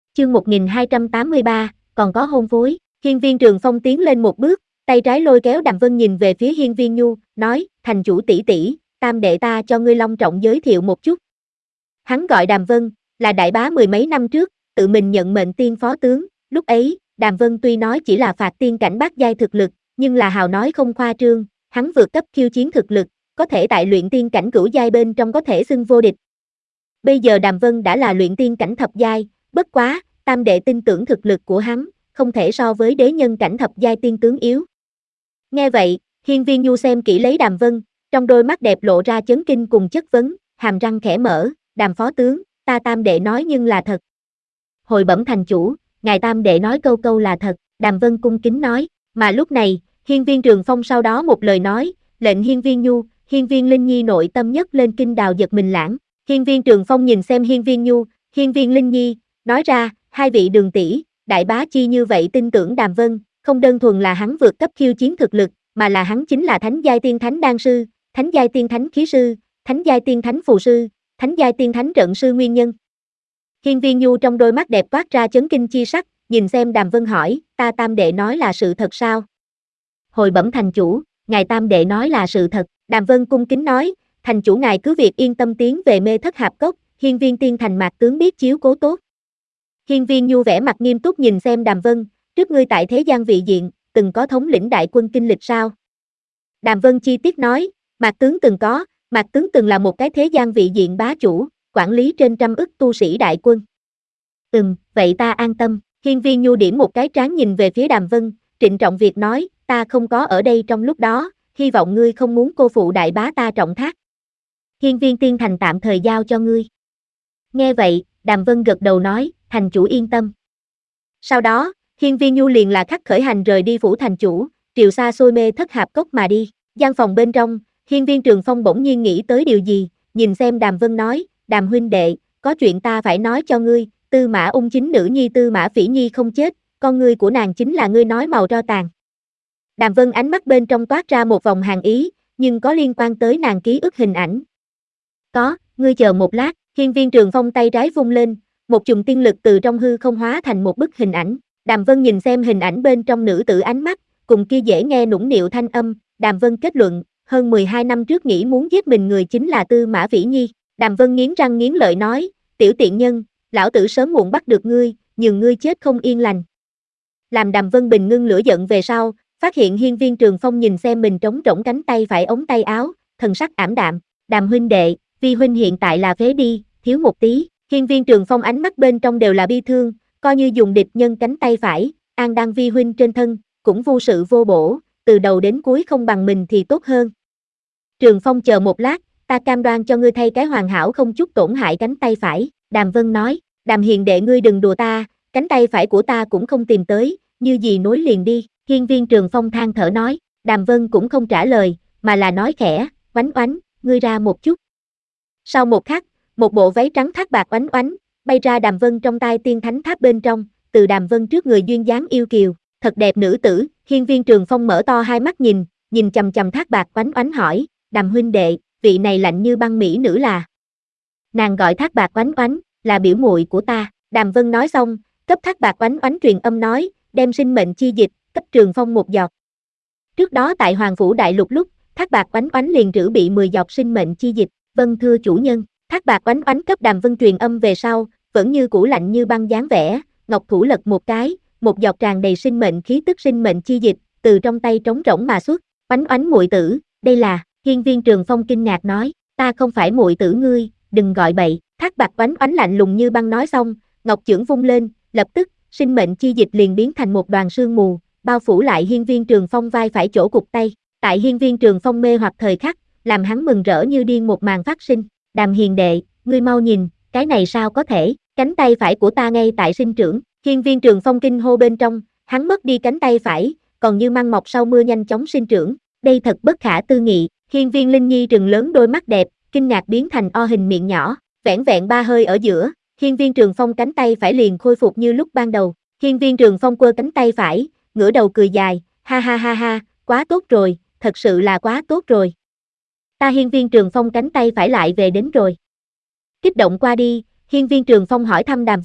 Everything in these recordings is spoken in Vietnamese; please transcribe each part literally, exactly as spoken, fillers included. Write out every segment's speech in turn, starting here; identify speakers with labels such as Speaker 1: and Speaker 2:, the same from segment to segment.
Speaker 1: Chương một nghìn hai trăm tám mươi ba, còn có hôn phối. Hiên Viên Trường Phong tiến lên một bước, tay trái lôi kéo Đàm Vân nhìn về phía Hiên Viên Nhu, nói, thành chủ tỷ tỷ, tam đệ ta cho ngươi long trọng giới thiệu một chút. Hắn gọi Đàm Vân, là đại bá mười mấy năm trước, tự mình nhận mệnh tiên phó tướng, lúc ấy, Đàm Vân tuy nói chỉ là phạt tiên cảnh bát giai thực lực, nhưng là hào nói không khoa trương, hắn vượt cấp khiêu chiến thực lực, có thể tại luyện tiên cảnh cửu giai bên trong có thể xưng vô địch. Bây giờ Đàm Vân đã là luyện tiên cảnh thập giai, bất quá, tam đệ tin tưởng thực lực của hắn, không thể so với đế nhân cảnh thập giai tiên tướng yếu. Nghe vậy, Hiên Viên Nhu xem kỹ lấy Đàm Vân, trong đôi mắt đẹp lộ ra chấn kinh cùng chất vấn, hàm răng khẽ mở, Đàm phó tướng, ta tam đệ nói nhưng là thật. Hồi bẩm thành chủ, ngài tam đệ nói câu câu là thật, Đàm Vân cung kính nói, mà lúc này, Hiên Viên Trường Phong sau đó một lời nói, lệnh Hiên Viên Nhu, Hiên Viên Linh Nhi nội tâm nhất lên kinh đào giật mình lãng. Hiên Viên Trường Phong nhìn xem Hiên Viên Nhu, Hiên Viên Linh Nhi, nói ra, hai vị đường tỷ, đại bá chi như vậy tin tưởng Đàm Vân, không đơn thuần là hắn vượt cấp khiêu chiến thực lực, mà là hắn chính là thánh giai tiên thánh đan sư, thánh giai tiên thánh khí sư, thánh giai tiên thánh phù sư, thánh giai tiên thánh trận sư nguyên nhân. Hiên Viên Nhu trong đôi mắt đẹp toát ra chấn kinh chi sắc, nhìn xem Đàm Vân hỏi, ta tam đệ nói là sự thật sao? Hồi bẩm thành chủ, ngài tam đệ nói là sự thật, Đàm Vân cung kính nói, thành chủ ngài cứ việc yên tâm tiến về mê thất hạp cốc, Hiên Viên tiên thành mạc tướng biết chiếu cố tốt. Hiên Viên Nhu vẻ mặt nghiêm túc nhìn xem Đàm Vân, trước ngươi tại thế gian vị diện, từng có thống lĩnh đại quân kinh lịch sao? Đàm Vân chi tiết nói, mạc tướng từng có, mạc tướng từng là một cái thế gian vị diện bá chủ, quản lý trên trăm ức tu sĩ đại quân. Ừm, vậy ta an tâm, Hiên Viên Nhu điểm một cái trán nhìn về phía Đàm Vân, trịnh trọng việc nói, ta không có ở đây trong lúc đó, hy vọng ngươi không muốn cô phụ đại bá ta trọng thác. Hiên Viên tiên thành tạm thời giao cho ngươi. Nghe vậy, Đàm Vân gật đầu nói, thành chủ yên tâm. Sau đó, Hiên Viên Nhu liền là khắc khởi hành rời đi phủ thành chủ, triều xa xôi mê thất hạp cốc mà đi. Gian phòng bên trong, Hiên Viên Trường Phong bỗng nhiên nghĩ tới điều gì, nhìn xem Đàm Vân nói, Đàm huynh đệ, có chuyện ta phải nói cho ngươi, Tư Mã Ung chính nữ nhi Tư Mã Phỉ Nhi không chết, con ngươi của nàng chính là ngươi nói màu tro tàn. Đàm Vân ánh mắt bên trong toát ra một vòng hàn ý, nhưng có liên quan tới nàng ký ức hình ảnh. Có, ngươi chờ một lát, Hiên Viên Trường Phong tay trái vung lên, một chùm tiên lực từ trong hư không hóa thành một bức hình ảnh. Đàm Vân nhìn xem hình ảnh bên trong nữ tử ánh mắt, cùng kia dễ nghe nũng nịu thanh âm, Đàm Vân kết luận, hơn mười hai năm trước nghĩ muốn giết mình người chính là Tư Mã Phỉ Nhi. Đàm Vân nghiến răng nghiến lợi nói, tiểu tiện nhân, lão tử sớm muộn bắt được ngươi, nhường ngươi chết không yên lành. Làm Đàm Vân bình ngưng lửa giận về sau, phát hiện Hiên Viên Trường Phong nhìn xem mình trống rỗng cánh tay phải ống tay áo, thần sắc ảm đạm, Đàm huynh đệ, vi huynh hiện tại là phế đi, thiếu một tí. Hiên Viên Trường Phong ánh mắt bên trong đều là bi thương, coi như dùng địch nhân cánh tay phải, an đang vi huynh trên thân, cũng vô sự vô bổ, từ đầu đến cuối không bằng mình thì tốt hơn. Trường Phong chờ một lát, ta cam đoan cho ngươi thay cái hoàn hảo không chút tổn hại cánh tay phải, Đàm Vân nói, Đàm hiền đệ ngươi đừng đùa ta, cánh tay phải của ta cũng không tìm tới, như gì nối liền đi. Hiên Viên Trường Phong than thở nói, Đàm Vân cũng không trả lời, mà là nói khẽ, oánh oánh, ngươi ra một chút. Sau một khắc, một bộ váy trắng thác bạc oánh oánh, bay ra Đàm Vân trong tay tiên thánh tháp bên trong, từ Đàm Vân trước người duyên dáng yêu kiều, thật đẹp nữ tử. Hiên Viên Trường Phong mở to hai mắt nhìn, nhìn chằm chằm thác bạc oánh oánh hỏi, Đàm huynh đệ, vị này lạnh như băng mỹ nữ là? Nàng gọi thác bạc oánh oánh, là biểu muội của ta. Đàm Vân nói xong, cấp thác bạc oánh oánh truyền âm nói, đem sinh mệnh chi dịch, cấp Trường Phong một giọt. Trước đó tại Hoàng Phủ Đại Lục lúc, thác bạc oánh oánh liền trữ bị mười giọt sinh mệnh chi dịch, vâng thưa chủ nhân. Thác bạc oánh oánh cấp Đàm Vân truyền âm về sau, vẫn như cũ lạnh như băng dáng vẻ, ngọc thủ lật một cái, một giọt tràn đầy sinh mệnh khí tức sinh mệnh chi dịch, từ trong tay trống rỗng mà xuất. Oánh oánh muội tử, đây là? Hiên Viên Trường Phong kinh ngạc nói, ta không phải muội tử ngươi, đừng gọi bậy. Thác bạc oánh oánh lạnh lùng như băng nói xong, ngọc chưởng vung lên, lập tức, sinh mệnh chi dịch liền biến thành một đoàn sương mù, bao phủ lại Hiên Viên Trường Phong vai phải chỗ cụt tay. Tại Hiên Viên Trường Phong mê hoặc thời khắc, làm hắn mừng rỡ như điên một màn phát sinh. Đàm hiền đệ, ngươi mau nhìn, cái này sao có thể, cánh tay phải của ta ngay tại sinh trưởng. Hiên Viên Trường Phong kinh hô bên trong, hắn mất đi cánh tay phải, còn như măng mọc sau mưa nhanh chóng sinh trưởng, đây thật bất khả tư nghị. Hiên Viên Linh Nhi trừng lớn đôi mắt đẹp, kinh ngạc biến thành o hình miệng nhỏ, vẻn vẹn ba hơi ở giữa, Hiên Viên Trường Phong cánh tay phải liền khôi phục như lúc ban đầu. Hiên Viên Trường Phong quơ cánh tay phải, ngửa đầu cười dài, ha ha ha ha, quá tốt rồi, thật sự là quá tốt rồi. Ta Hiên Viên Trường Phong cánh tay phải lại về đến rồi. Kích động qua đi, Hiên Viên Trường Phong hỏi thăm Đàm Vân,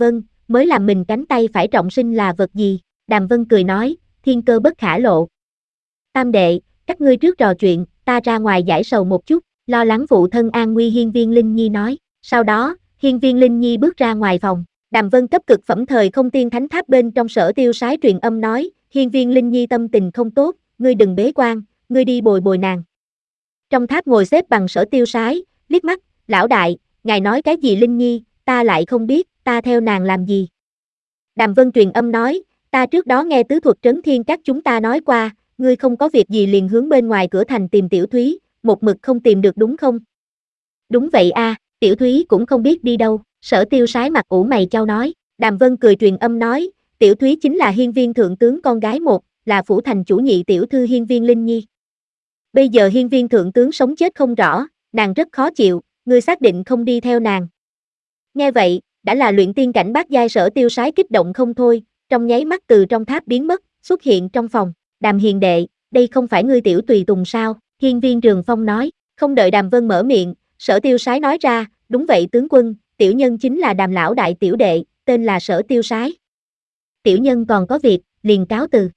Speaker 1: mới làm mình cánh tay phải trọng sinh là vật gì? Đàm Vân cười nói, thiên cơ bất khả lộ. Tam đệ, các ngươi trước trò chuyện, ta ra ngoài giải sầu một chút, lo lắng phụ thân an nguy Hiên Viên Linh Nhi nói. Sau đó, Hiên Viên Linh Nhi bước ra ngoài phòng. Đàm Vân cấp cực phẩm thời không tiên thánh tháp bên trong Sở Tiêu Sái truyền âm nói, Hiên Viên Linh Nhi tâm tình không tốt, ngươi đừng bế quan, ngươi đi bồi bồi nàng. Trong tháp ngồi xếp bằng Sở Tiêu Sái, liếc mắt, lão đại, ngài nói cái gì Linh Nhi, ta lại không biết, ta theo nàng làm gì. Đàm Vân truyền âm nói, ta trước đó nghe tứ thuật trấn thiên các chúng ta nói qua, ngươi không có việc gì liền hướng bên ngoài cửa thành tìm Tiểu Thúy, một mực không tìm được đúng không? Đúng vậy a, à, Tiểu Thúy cũng không biết đi đâu, Sở Tiêu Sái mặt ủ mày chau nói. Đàm Vân cười truyền âm nói, Tiểu Thúy chính là Hiên Viên thượng tướng con gái một, là phủ thành chủ nhị tiểu thư Hiên Viên Linh Nhi. Bây giờ Hiên Viên thượng tướng sống chết không rõ, nàng rất khó chịu, ngươi xác định không đi theo nàng. Nghe vậy, đã là luyện tiên cảnh bát giai Sở Tiêu Sái kích động không thôi, trong nháy mắt từ trong tháp biến mất, xuất hiện trong phòng. Đàm hiền đệ, đây không phải ngươi tiểu tùy tùng sao? Hiên Viên Trường Phong nói. Không đợi Đàm Vân mở miệng, Sở Tiêu Sái nói ra, đúng vậy tướng quân, tiểu nhân chính là Đàm lão đại tiểu đệ, tên là Sở Tiêu Sái. Tiểu nhân còn có việc, liền cáo từ.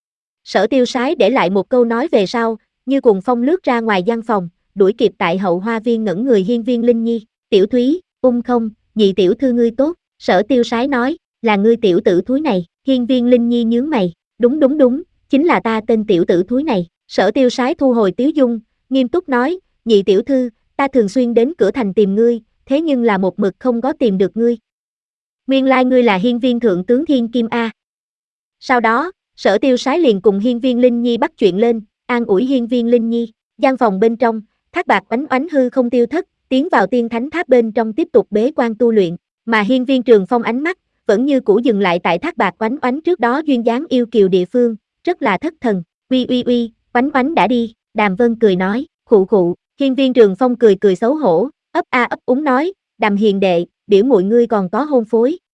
Speaker 1: Sở Tiêu Sái để lại một câu nói về sau, như cùng phong lướt ra ngoài gian phòng, đuổi kịp tại hậu hoa viên ngẩn người Hiên Viên Linh Nhi. Tiểu Thúy, ung không, nhị tiểu thư ngươi tốt. Sở Tiêu Sái nói, là ngươi tiểu tử thúi này. Hiên Viên Linh Nhi nhướng mày, đúng đúng đúng, chính là ta tên tiểu tử thúi này. Sở Tiêu Sái thu hồi tiếu dung, nghiêm túc nói, nhị tiểu thư, ta thường xuyên đến cửa thành tìm ngươi, thế nhưng là một mực không có tìm được ngươi. Nguyên lai ngươi là Hiên Viên thượng tướng Thiên Kim A. Sau đó, Sở Tiêu Sái liền cùng Hiên Viên Linh Nhi bắt chuyện lên, an ủi Hiên Viên Linh Nhi. Gian phòng bên trong, Thác Bạt oánh oánh hư không tiêu thất, tiến vào tiên thánh tháp bên trong tiếp tục bế quan tu luyện, mà Hiên Viên Trường Phong ánh mắt vẫn như cũ dừng lại tại Thác Bạt oánh oánh trước đó duyên dáng yêu kiều địa phương, rất là thất thần. Uy uy uy, oánh oánh đã đi, Đàm Vân cười nói, khụ khụ. Hiên Viên Trường Phong cười cười xấu hổ, ấp a ấp úng nói, Đàm hiền đệ, biểu muội ngươi còn có hôn phối.